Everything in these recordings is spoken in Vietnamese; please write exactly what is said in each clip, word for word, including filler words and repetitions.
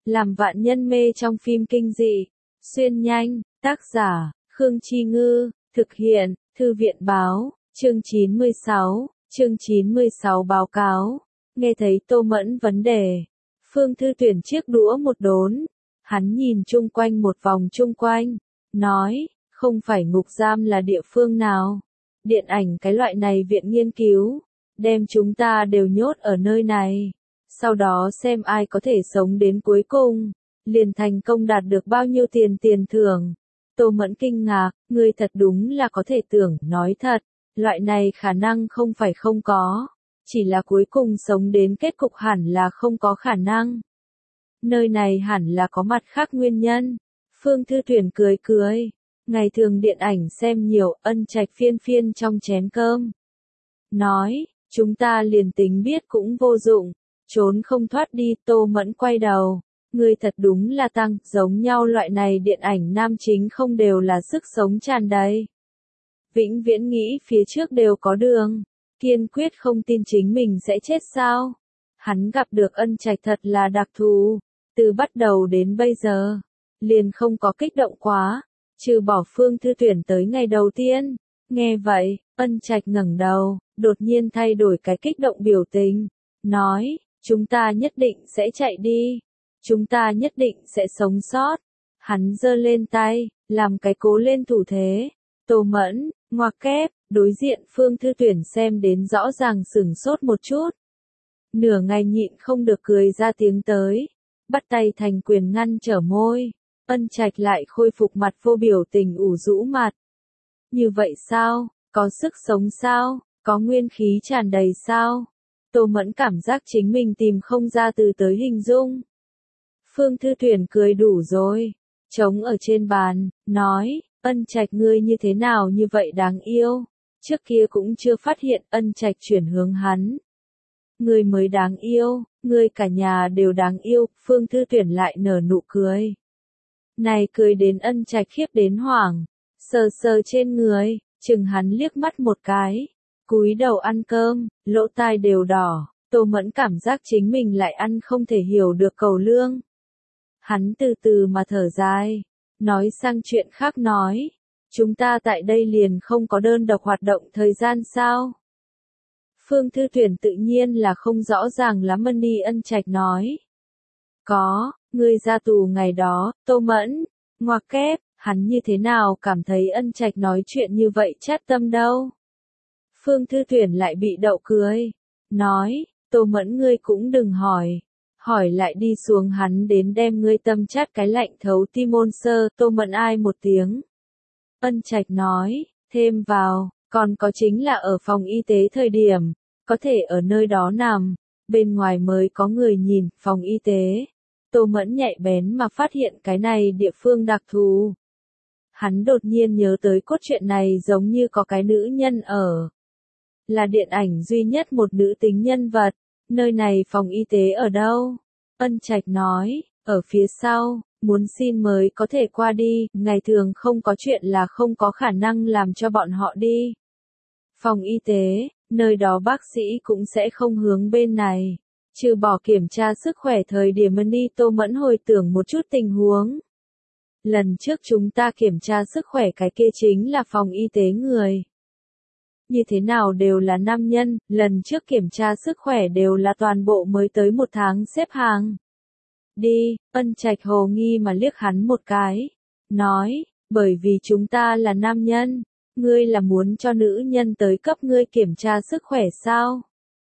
làm vạn nhân mê trong phim kinh dị. Xuyên nhanh, tác giả, Khương Chi Ngư, thực hiện, Thư viện Báo, chương chín mươi sáu, chương chín mươi sáu báo cáo. Nghe thấy Tô Mẫn vấn đề, Phương Thư Tuyển chiếc đũa một đốn, hắn nhìn chung quanh một vòng chung quanh, nói, không phải ngục giam là địa phương nào. Điện ảnh cái loại này viện nghiên cứu, đem chúng ta đều nhốt ở nơi này. Sau đó xem ai có thể sống đến cuối cùng, liền thành công đạt được bao nhiêu tiền tiền thưởng. Tô Mẫn kinh ngạc, ngươi thật đúng là có thể tưởng, nói thật, loại này khả năng không phải không có, chỉ là cuối cùng sống đến kết cục hẳn là không có khả năng. Nơi này hẳn là có mặt khác nguyên nhân. Phương Thư Tuyển cười cười, ngày thường điện ảnh xem nhiều, Ân Trạch phiên phiên trong chén cơm. Nói, chúng ta liền tính biết cũng vô dụng, trốn không thoát đi. Tô Mẫn quay đầu, ngươi thật đúng là tăng, giống nhau loại này điện ảnh nam chính không đều là sức sống tràn đầy. Vĩnh viễn nghĩ phía trước đều có đường, kiên quyết không tin chính mình sẽ chết sao. Hắn gặp được Ân Trạch thật là đặc thù, từ bắt đầu đến bây giờ, liền không có kích động quá, trừ bỏ Phương Thư Tuyển tới ngày đầu tiên. Nghe vậy, Ân Trạch ngẩng đầu, đột nhiên thay đổi cái kích động biểu tình, nói, chúng ta nhất định sẽ chạy đi, chúng ta nhất định sẽ sống sót. Hắn giơ lên tay, làm cái cố lên thủ thế. Tô Mẫn, ngoặc kép, đối diện Phương Thư Tuyển xem đến rõ ràng sửng sốt một chút. Nửa ngày nhịn không được cười ra tiếng tới, bắt tay thành quyền ngăn trở môi. Ân Trạch lại khôi phục mặt vô biểu tình ủ rũ mặt. Như vậy sao, có sức sống sao, có nguyên khí tràn đầy sao? Tô Mẫn cảm giác chính mình tìm không ra từ tới hình dung. Phương Thư Tuyển cười đủ rồi, trống ở trên bàn, nói, Ân Trạch ngươi như thế nào như vậy đáng yêu. Trước kia cũng chưa phát hiện. Ân Trạch chuyển hướng hắn. Ngươi mới đáng yêu, ngươi cả nhà đều đáng yêu. Phương Thư Tuyển lại nở nụ cười. Này cười đến Ân Trạch khiếp đến hoảng, sờ sờ trên người, chừng hắn liếc mắt một cái, cúi đầu ăn cơm, lỗ tai đều đỏ. Tô Mẫn cảm giác chính mình lại ăn không thể hiểu được cầu lương. Hắn từ từ mà thở dài, nói sang chuyện khác nói, chúng ta tại đây liền không có đơn độc hoạt động thời gian sao? Phương Thư Tuyển tự nhiên là không rõ ràng lắm. Money Ân Trạch nói, có, ngươi ra tù ngày đó. Tô Mẫn, ngoặc kép, hắn như thế nào cảm thấy Ân Trạch nói chuyện như vậy chát tâm đâu? Phương Thư Tuyển lại bị đậu cười, nói, Tô Mẫn ngươi cũng đừng hỏi, hỏi lại đi xuống hắn đến đem ngươi tâm chát cái lạnh thấu tim ôn sơ. Tô Mẫn ai một tiếng. Ân Trạch nói, thêm vào, còn có chính là ở phòng y tế thời điểm, có thể ở nơi đó nằm, bên ngoài mới có người nhìn. Phòng y tế. Tô Mẫn nhạy bén mà phát hiện cái này địa phương đặc thù. Hắn đột nhiên nhớ tới cốt truyện này giống như có cái nữ nhân ở. Là điện ảnh duy nhất một nữ tính nhân vật. Nơi này phòng y tế ở đâu? Ân Trạch nói, ở phía sau, muốn xin mới có thể qua đi, ngày thường không có chuyện là không có khả năng làm cho bọn họ đi. Phòng y tế, nơi đó bác sĩ cũng sẽ không hướng bên này. Trừ bỏ kiểm tra sức khỏe thời điểm đi. Tô Mẫn hồi tưởng một chút tình huống. Lần trước chúng ta kiểm tra sức khỏe cái kia chính là phòng y tế người. Như thế nào đều là nam nhân, lần trước kiểm tra sức khỏe đều là toàn bộ mới tới một tháng xếp hàng. Đi, Ân Trạch hồ nghi mà liếc hắn một cái. Nói, bởi vì chúng ta là nam nhân, ngươi là muốn cho nữ nhân tới cấp ngươi kiểm tra sức khỏe sao?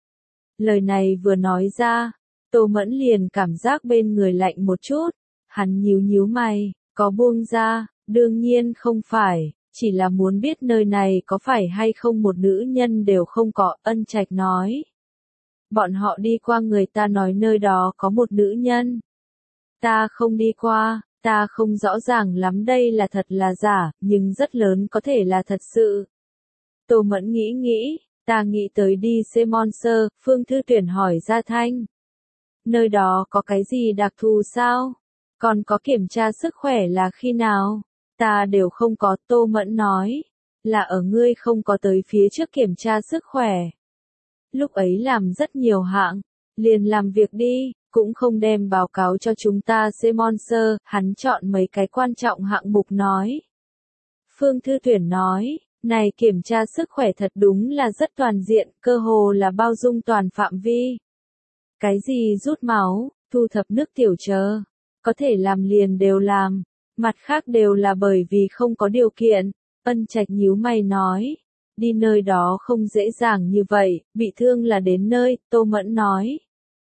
Lời này vừa nói ra, Tô Mẫn liền cảm giác bên người lạnh một chút. Hắn nhíu nhíu mày, có buông ra, đương nhiên không phải, chỉ là muốn biết nơi này có phải hay không một nữ nhân đều không có. Ân Trạch nói, bọn họ đi qua người ta nói nơi đó có một nữ nhân. Ta không đi qua, ta không rõ ràng lắm đây là thật là giả, nhưng rất lớn có thể là thật sự. Tô Mẫn nghĩ nghĩ, ta nghĩ tới đi xem Monster. Phương Thư Tuyển hỏi ra thanh, nơi đó có cái gì đặc thù sao? Còn có kiểm tra sức khỏe là khi nào? Ta đều không có. Tô Mẫn nói, là ở ngươi không có tới phía trước kiểm tra sức khỏe. Lúc ấy làm rất nhiều hạng, liền làm việc đi, cũng không đem báo cáo cho chúng ta sponsor, hắn chọn mấy cái quan trọng hạng mục nói. Phương Thư Tuyển nói, này kiểm tra sức khỏe thật đúng là rất toàn diện, cơ hồ là bao dung toàn phạm vi. Cái gì rút máu, thu thập nước tiểu chờ, có thể làm liền đều làm, mặt khác đều là bởi vì không có điều kiện. Ân Trạch nhíu mày nói, đi nơi đó không dễ dàng như vậy, bị thương là đến nơi, Tô Mẫn nói.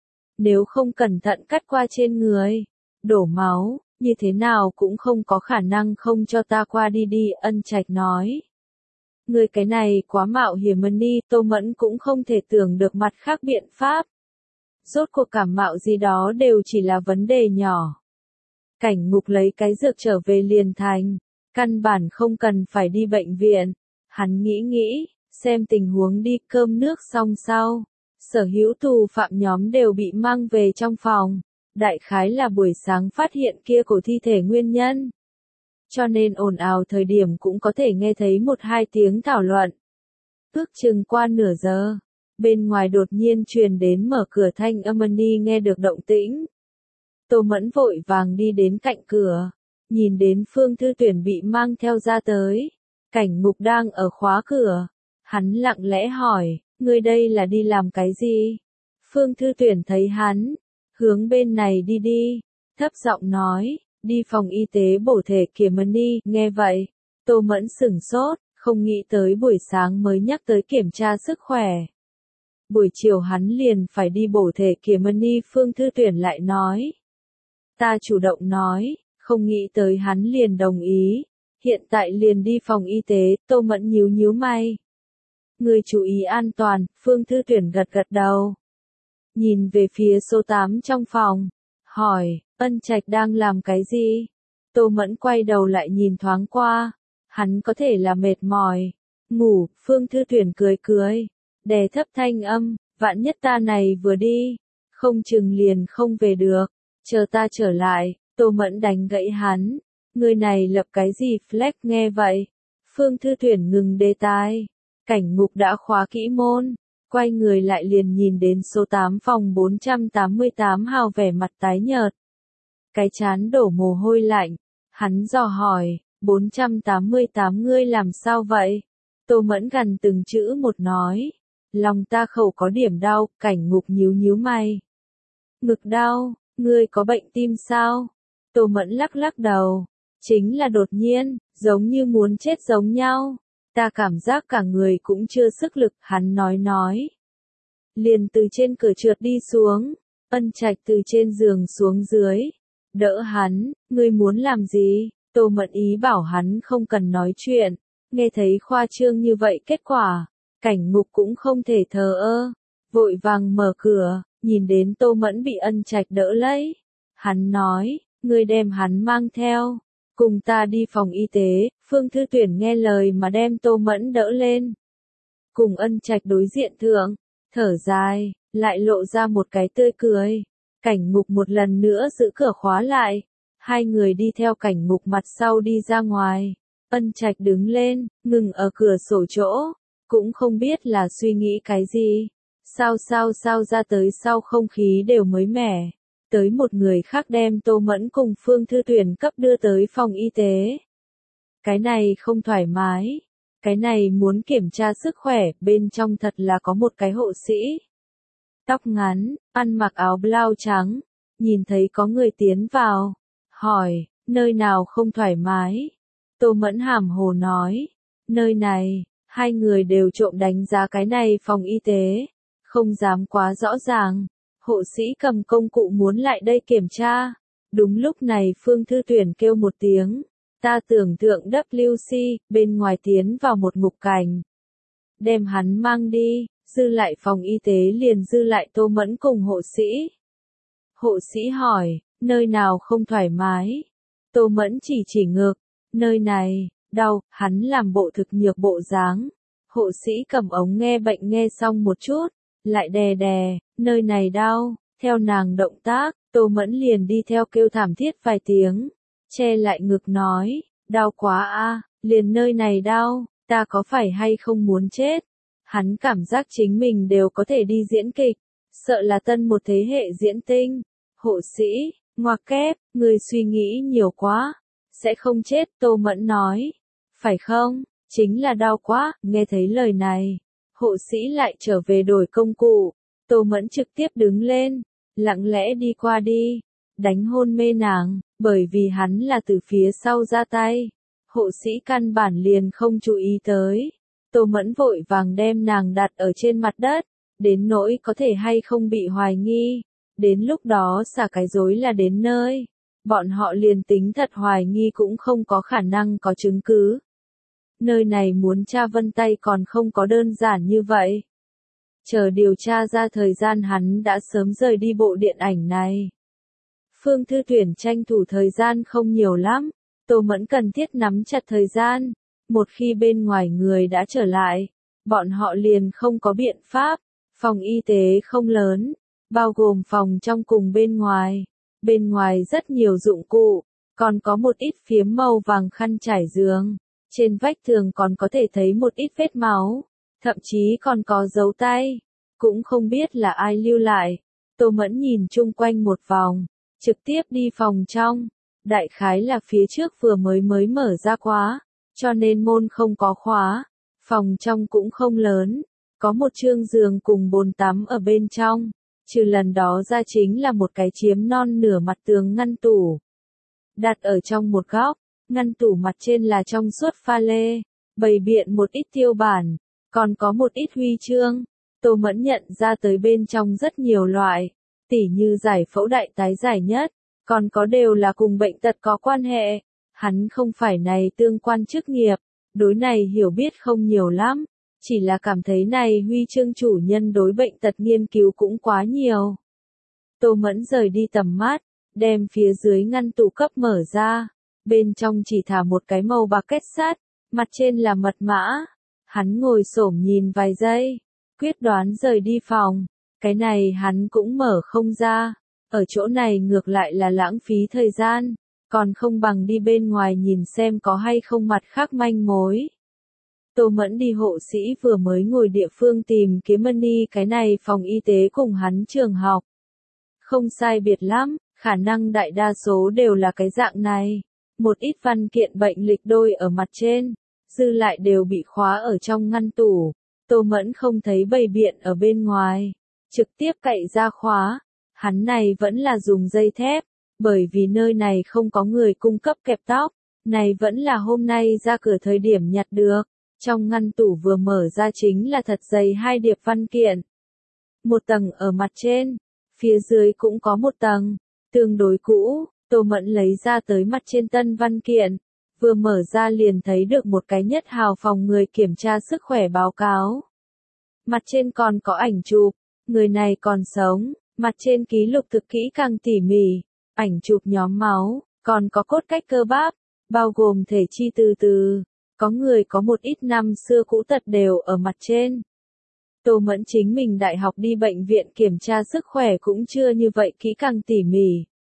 Nếu không cẩn thận cắt qua trên người, đổ máu, như thế nào cũng không có khả năng không cho ta qua đi đi, Ân Trạch nói. Người cái này quá mạo hiểm đi, Tô Mẫn cũng không thể tưởng được mặt khác biện pháp. Rốt cuộc cảm mạo gì đó đều chỉ là vấn đề nhỏ. Cảnh Ngục lấy cái dược trở về liền thành, căn bản không cần phải đi bệnh viện. Hắn nghĩ nghĩ, xem tình huống đi cơm nước xong sau. Sở hữu tù phạm nhóm đều bị mang về trong phòng. Đại khái là buổi sáng phát hiện kia cổ thi thể nguyên nhân. Cho nên ồn ào thời điểm cũng có thể nghe thấy một hai tiếng thảo luận. Ước chừng qua nửa giờ, bên ngoài đột nhiên truyền đến mở cửa thanh âm, Amani nghe được động tĩnh. Tô Mẫn vội vàng đi đến cạnh cửa, nhìn đến Phương Thư Tuyển bị mang theo ra tới. Cảnh Ngục đang ở khóa cửa. Hắn lặng lẽ hỏi, ngươi đây là đi làm cái gì? Phương Thư Tuyển thấy hắn, hướng bên này đi đi, thấp giọng nói, đi phòng y tế bổ thể kìa Mani. Nghe vậy, Tô Mẫn sửng sốt, không nghĩ tới buổi sáng mới nhắc tới kiểm tra sức khỏe. Buổi chiều hắn liền phải đi bổ thể kìa Mani. Phương Thư Tuyển lại nói. Ta chủ động nói, không nghĩ tới hắn liền đồng ý. Hiện tại liền đi phòng y tế, Tô Mẫn nhíu nhíu mày. Người chú ý an toàn, Phương Thư Tuyển gật gật đầu. Nhìn về phía số tám trong phòng, hỏi, Ân Trạch đang làm cái gì? Tô Mẫn quay đầu lại nhìn thoáng qua, hắn có thể là mệt mỏi, ngủ. Phương Thư Tuyển cười cười, đè thấp thanh âm, vạn nhất ta này vừa đi, không chừng liền không về được, chờ ta trở lại. Tô Mẫn đánh gãy hắn, người này lập cái gì flex? Nghe vậy, Phương Thư Tuyển ngừng đề tài. Cảnh Ngục đã khóa kỹ môn, quay người lại liền nhìn đến số tám phòng bốn trăm tám mươi tám hào vẻ mặt tái nhợt. Cái chán đổ mồ hôi lạnh, hắn dò hỏi, bốn trăm tám mươi tám ngươi làm sao vậy? Tô Mẫn gần từng chữ một nói, lòng ta khẩu có điểm đau. Cảnh Ngục nhíu nhíu mày. Ngực đau, ngươi có bệnh tim sao? Tô Mẫn lắc lắc đầu, chính là đột nhiên, giống như muốn chết giống nhau. Ta cảm giác cả người cũng chưa sức lực, hắn nói nói. Liền từ trên cửa trượt đi xuống, Ân Trạch từ trên giường xuống dưới. Đỡ hắn, ngươi muốn làm gì? Tô Mẫn ý bảo hắn không cần nói chuyện, nghe thấy khoa trương như vậy kết quả. Cảnh Ngục cũng không thể thờ ơ, vội vàng mở cửa, nhìn đến Tô Mẫn bị Ân Trạch đỡ lấy. Hắn nói, ngươi đem hắn mang theo, cùng ta đi phòng y tế. Phương Thư Tuyển nghe lời mà đem Tô Mẫn đỡ lên. Cùng Ân Trạch đối diện thượng, thở dài, lại lộ ra một cái tươi cười. Cảnh Ngục một lần nữa giữ cửa khóa lại. Hai người đi theo Cảnh Ngục mặt sau đi ra ngoài. Ân Trạch đứng lên, ngừng ở cửa sổ chỗ, cũng không biết là suy nghĩ cái gì. Sao sao sao ra tới sau không khí đều mới mẻ. Tới một người khác đem Tô Mẫn cùng Phương Thư Tuyển cấp đưa tới phòng y tế. Cái này không thoải mái. Cái này muốn kiểm tra sức khỏe, bên trong thật là có một cái hộ sĩ. Tóc ngắn, ăn mặc áo blau trắng, nhìn thấy có người tiến vào, hỏi, nơi nào không thoải mái? Tô Mẫn hàm hồ nói, nơi này. Hai người đều trộm đánh giá cái này phòng y tế, không dám quá rõ ràng. Hộ sĩ cầm công cụ muốn lại đây kiểm tra. Đúng lúc này Phương Thư Tuyển kêu một tiếng. Ta tưởng tượng W C, bên ngoài tiến vào một ngục cảnh. Đem hắn mang đi, dư lại phòng y tế liền dư lại Tô Mẫn cùng hộ sĩ. Hộ sĩ hỏi, nơi nào không thoải mái? Tô Mẫn chỉ chỉ ngực, nơi này, đau. Hắn làm bộ thực nhược bộ dáng. Hộ sĩ cầm ống nghe bệnh nghe xong một chút, lại đè đè, nơi này đau. Theo nàng động tác, Tô Mẫn liền đi theo kêu thảm thiết vài tiếng, che lại ngực nói, đau quá a, liền nơi này đau, ta có phải hay không muốn chết? Hắn cảm giác chính mình đều có thể đi diễn kịch, sợ là tân một thế hệ diễn tinh. Hộ sĩ, ngoặc kép, người suy nghĩ nhiều quá. Sẽ không chết, Tô Mẫn nói. Phải không? Chính là đau quá, nghe thấy lời này. Hộ sĩ lại trở về đổi công cụ. Tô Mẫn trực tiếp đứng lên, lặng lẽ đi qua đi, đánh hôn mê nàng, bởi vì hắn là từ phía sau ra tay. Hộ sĩ căn bản liền không chú ý tới. Tô Mẫn vội vàng đem nàng đặt ở trên mặt đất, đến nỗi có thể hay không bị hoài nghi. Đến lúc đó xả cái dối là đến nơi. Bọn họ liền tính thật hoài nghi cũng không có khả năng có chứng cứ. Nơi này muốn tra vân tay còn không có đơn giản như vậy. Chờ điều tra ra thời gian hắn đã sớm rời đi bộ điện ảnh này. Phương Thư Tuyển tranh thủ thời gian không nhiều lắm. Tô Mẫn cần thiết nắm chặt thời gian. Một khi bên ngoài người đã trở lại, bọn họ liền không có biện pháp. Phòng y tế không lớn, bao gồm phòng trong cùng bên ngoài. Bên ngoài rất nhiều dụng cụ, còn có một ít phiếm màu vàng khăn trải giường. Trên vách tường còn có thể thấy một ít vết máu, thậm chí còn có dấu tay. Cũng không biết là ai lưu lại. Tô Mẫn nhìn chung quanh một vòng, trực tiếp đi phòng trong. Đại khái là phía trước vừa mới mới mở ra quá, cho nên môn không có khóa. Phòng trong cũng không lớn, có một chương giường cùng bồn tắm ở bên trong. Trừ lần đó ra chính là một cái chiếm non nửa mặt tường ngăn tủ. Đặt ở trong một góc, ngăn tủ mặt trên là trong suốt pha lê, bày biện một ít tiêu bản, còn có một ít huy chương. Tô Mẫn nhận ra tới bên trong rất nhiều loại, tỉ như giải phẫu đại tái giải nhất, còn có đều là cùng bệnh tật có quan hệ. Hắn không phải này tương quan chức nghiệp, đối này hiểu biết không nhiều lắm. Chỉ là cảm thấy này huy chương chủ nhân đối bệnh tật nghiên cứu cũng quá nhiều. Tô Mẫn rời đi tầm mắt, đem phía dưới ngăn tủ cấp mở ra. Bên trong chỉ thả một cái màu bạc kết sắt, mặt trên là mật mã. Hắn ngồi xổm nhìn vài giây, quyết đoán rời đi phòng. Cái này hắn cũng mở không ra. Ở chỗ này ngược lại là lãng phí thời gian, còn không bằng đi bên ngoài nhìn xem có hay không mặt khác manh mối. Tô Mẫn đi hộ sĩ vừa mới ngồi địa phương tìm kiếm money cái này phòng y tế cùng hắn trường học. Không sai biệt lắm, khả năng đại đa số đều là cái dạng này. Một ít văn kiện bệnh lịch đôi ở mặt trên, dư lại đều bị khóa ở trong ngăn tủ. Tô Mẫn không thấy bày biện ở bên ngoài, trực tiếp cậy ra khóa. Hắn này vẫn là dùng dây thép, bởi vì nơi này không có người cung cấp kẹp tóc. Này vẫn là hôm nay ra cửa thời điểm nhặt được. Trong ngăn tủ vừa mở ra chính là thật dày hai điệp văn kiện. Một tầng ở mặt trên, phía dưới cũng có một tầng, tương đối cũ. Tô Mẫn lấy ra tới mặt trên tân văn kiện, vừa mở ra liền thấy được một cái nhất hào phòng người kiểm tra sức khỏe báo cáo. Mặt trên còn có ảnh chụp, người này còn sống, mặt trên ký lục thực kỹ càng tỉ mỉ, ảnh chụp nhóm máu, còn có cốt cách cơ bắp, bao gồm thể chi từ từ. Có người có một ít năm xưa cũ tật đều ở mặt trên. Tô Mẫn chính mình đại học đi bệnh viện kiểm tra sức khỏe cũng chưa như vậy kỹ càng tỉ mỉ.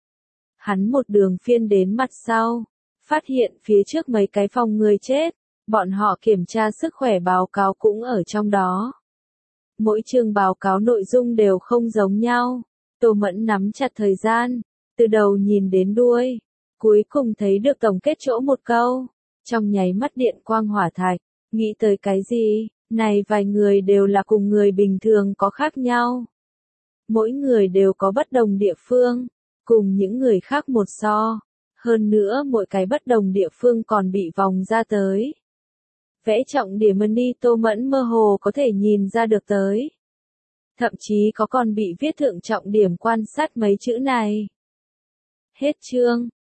Hắn một đường phiên đến mặt sau, phát hiện phía trước mấy cái phòng người chết, bọn họ kiểm tra sức khỏe báo cáo cũng ở trong đó. Mỗi chương báo cáo nội dung đều không giống nhau. Tô Mẫn nắm chặt thời gian, từ đầu nhìn đến đuôi, cuối cùng thấy được tổng kết chỗ một câu. Trong nháy mắt điện quang hỏa thạch, nghĩ tới cái gì, này vài người đều là cùng người bình thường có khác nhau. Mỗi người đều có bất đồng địa phương, cùng những người khác một so. Hơn nữa mỗi cái bất đồng địa phương còn bị vòng ra tới. Vẽ trọng điểm money Tô Mẫn mơ hồ có thể nhìn ra được tới. Thậm chí có còn bị viết thượng trọng điểm quan sát mấy chữ này. Hết chương.